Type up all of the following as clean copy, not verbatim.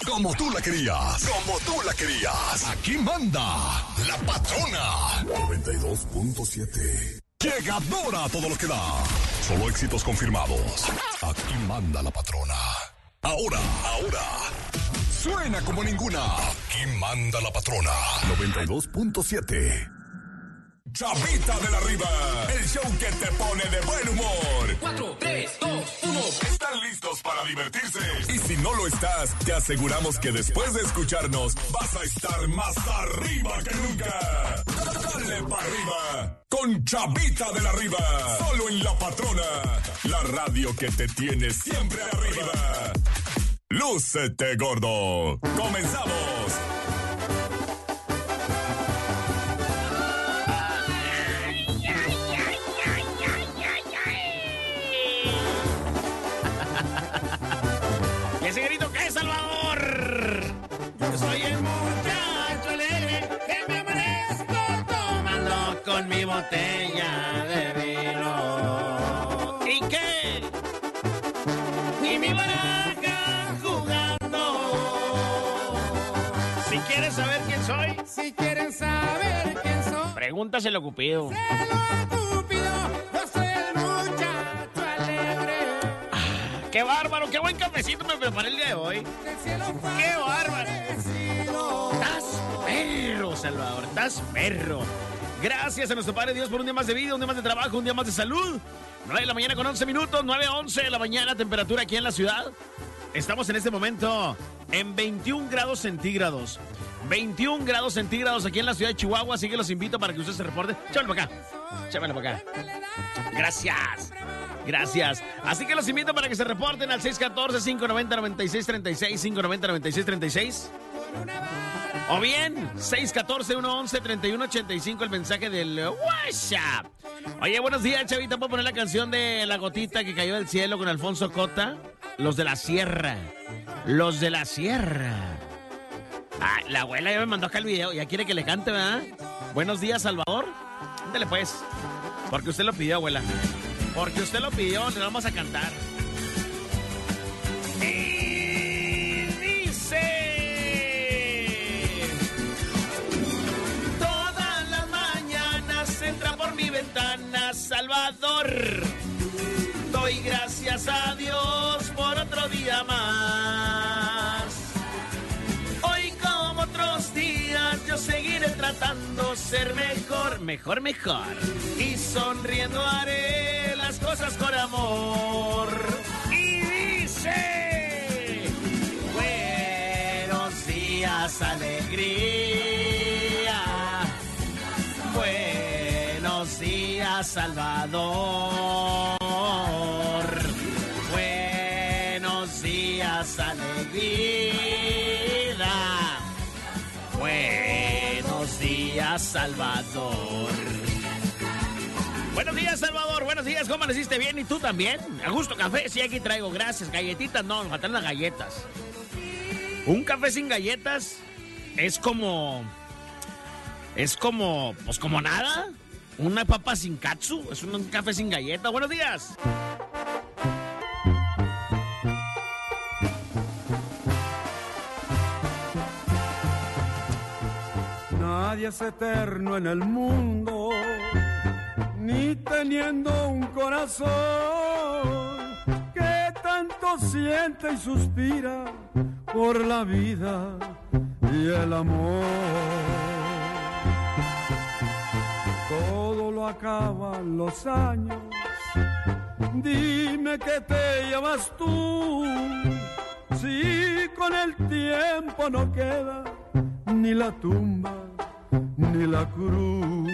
Como tú la querías. Como tú la querías. Aquí manda la patrona. 92.7. Llegadora a todo lo que da. Solo éxitos confirmados. Aquí manda la patrona. Ahora. Suena como ninguna. Aquí manda la patrona. 92.7. Chavita de la Riva, el show que te pone de buen humor. 4, 3, 2, 1. ¿Están listos para divertirse? Y si no lo estás, te aseguramos que después de escucharnos, vas a estar más arriba que nunca. Dale para arriba, con Chavita de la Riva. Solo en La Patrona, la radio que te tiene siempre arriba. ¡Lúcete, gordo! ¡Comenzamos! ¡Ese grito que es, Salvador! Yo soy el muchacho alegre que me amanezco tomando con mi botella de vino. ¿Y qué? Y mi baraja jugando. Si quieres saber quién soy, Si quieren saber quién soy, pregúntaselo a Cupido. se lo Cupido, yo soy el muchacho alegre. ¡Qué bárbaro! ¡Qué buen cafecito me preparé el día de hoy! Del cielo fue ¡Qué bárbaro! aparecido. ¡Estás perro, Salvador! ¡Estás perro! Gracias a nuestro Padre Dios por un día más de vida, un día más de trabajo, un día más de salud. 9 de la mañana con 11 minutos, 9:11 de la mañana, temperatura aquí en la ciudad. Estamos en este momento en 21 grados centígrados. 21 grados centígrados aquí en la ciudad de Chihuahua, así que los invito para que usted se reporte. Chámelo para acá. Chámelo para acá. Gracias. Gracias. Así que los invito para que se reporten al 614-590-9636, 590-9636. O bien, 614-111-3185, el mensaje del WhatsApp. Oye, buenos días, Chavita. ¿Puedo poner la canción de La Gotita que cayó del cielo con Alfonso Cota? Los de la Sierra. Los de la Sierra. Ah, la abuela ya me mandó acá el video. Ya quiere que le cante, ¿verdad? Buenos días, Salvador. Ándale, pues. Porque usted lo pidió, abuela. Porque usted lo pidió, le vamos a cantar. Y dice: todas las mañanas entra por mi ventana Salvador. Doy gracias a Dios por otro día más. Hoy como otros días yo seguiré tratando ser mejor, mejor, mejor. Y sonriendo haré las cosas con amor. Y dice: buenos días, alegría. Buenos días, Salvador. Buenos días, alegría. Buenos días, Salvador. Buenos días, Salvador. Buenos días. ¿Cómo amaneciste? ¿Bien? ¿Y tú también? ¿A gusto café? Sí, aquí traigo. Gracias. Galletitas no, me faltan las galletas. Un café sin galletas es como... pues como nada. Una papa sin katsu. Es un café sin galletas. Buenos días. Nadie es eterno en el mundo, ni teniendo un corazón que tanto siente y suspira por la vida y el amor. Todo lo acaban los años, dime que te llamas tú, si con el tiempo no queda ni la tumba ni la cruz.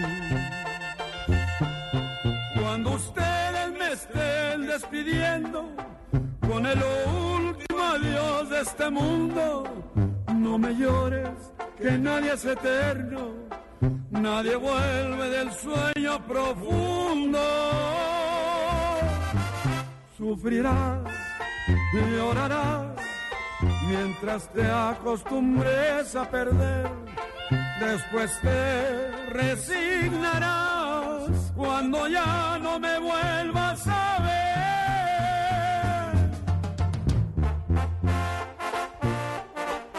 Cuando ustedes me estén despidiendo con el último adiós de este mundo, no me llores, que nadie es eterno, nadie vuelve del sueño profundo. Sufrirás y llorarás mientras te acostumbres a perder. Después te resignarás cuando ya no me vuelvas a ver.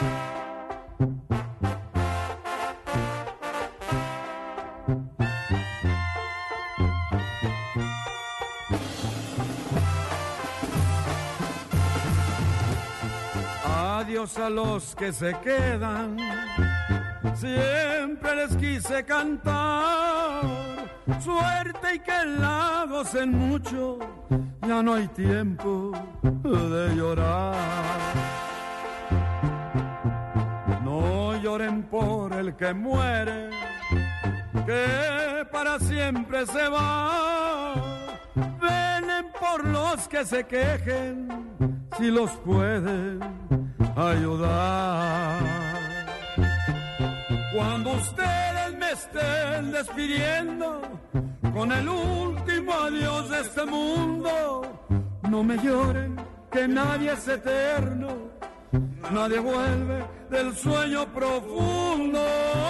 adiós a los que se quedan. Siempre les quise cantar suerte y que la gocen mucho. Ya no hay tiempo de llorar. No lloren por el que muere, que para siempre se va. Velen por los que se quejen, si los pueden ayudar. Cuando ustedes me estén despidiendo con el último adiós de este mundo, no me lloren, que nadie es eterno, nadie vuelve del sueño profundo.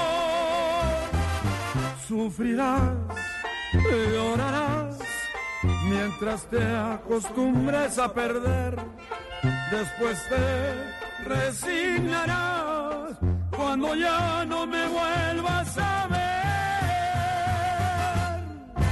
Sufrirás, llorarás, mientras te acostumbres a perder. Después te resignarás cuando ya no me vuelvas a ver.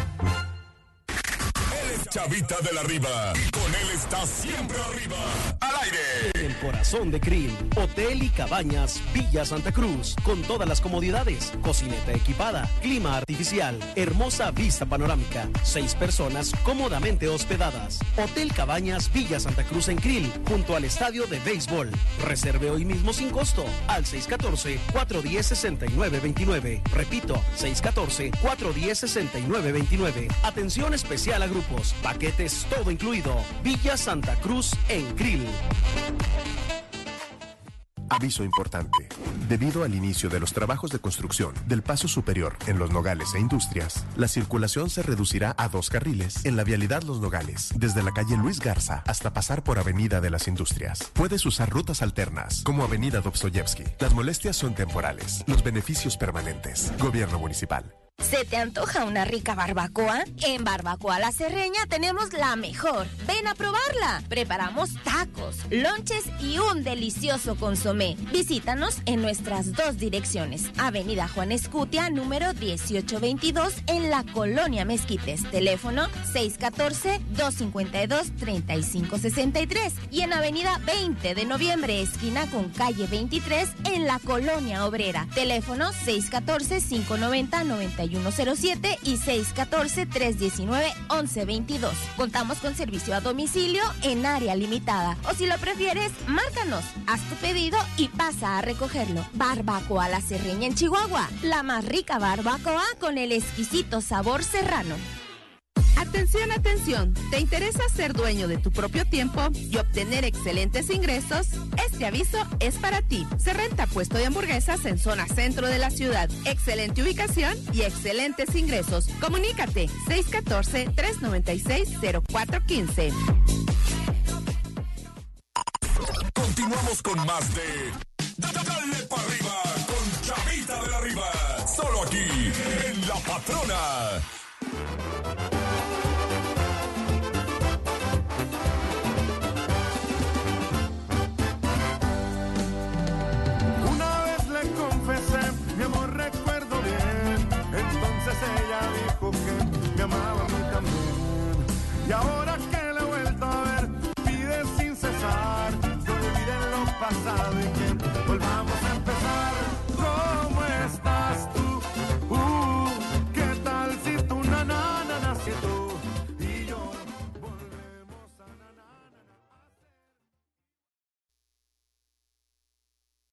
Él es Chavita de la Riva. Con él está siempre arriba. Al aire. El corazón de Krill, Hotel y Cabañas Villa Santa Cruz, con todas las comodidades, cocineta equipada, clima artificial, hermosa vista panorámica, 6 personas cómodamente hospedadas. Hotel Cabañas Villa Santa Cruz en Krill, junto al estadio de béisbol. Reserve hoy mismo sin costo al 614-410-6929. Repito, 614-410-6929. Atención especial a grupos, paquetes todo incluido. Villa Santa Cruz en Krill. Aviso importante. Debido al inicio de los trabajos de construcción del paso superior en Los Nogales e Industrias, la circulación se reducirá a 2 carriles en la vialidad Los Nogales, desde la calle Luis Garza hasta pasar por Avenida de las Industrias. Puedes usar rutas alternas, como Avenida Dostoyevsky. Las molestias son temporales, los beneficios permanentes. Gobierno Municipal. ¿Se te antoja una rica barbacoa? En Barbacoa La Cerreña tenemos la mejor. Ven a probarla. Preparamos tacos, lonches y un delicioso consomé. Visítanos en nuestras 2 direcciones. Avenida Juan Escutia, número 1822, en la Colonia Mezquites. Teléfono 614-252-3563. Y en Avenida 20 de Noviembre, esquina con calle 23, en la Colonia Obrera. Teléfono 614-590-9107 y 614-319-1122. Contamos con servicio a domicilio en área limitada. O si lo prefieres, márcanos, haz tu pedido y pasa a recogerlo. Barbacoa La Cerreña en Chihuahua. La más rica barbacoa con el exquisito sabor serrano. Atención, atención, ¿te interesa ser dueño de tu propio tiempo y obtener excelentes ingresos? Este aviso es para ti. Se renta puesto de hamburguesas en zona centro de la ciudad. Excelente ubicación y excelentes ingresos. Comunícate 614-396-0415. Continuamos con más de Dale para arriba con Chavita de la Riva. Solo aquí en La Patrona. Mi amor, recuerdo bien. Entonces ella dijo que me amaba a mí también. Y ahora que la he vuelto a ver, pide sin cesar que olviden lo pasado y que volvamos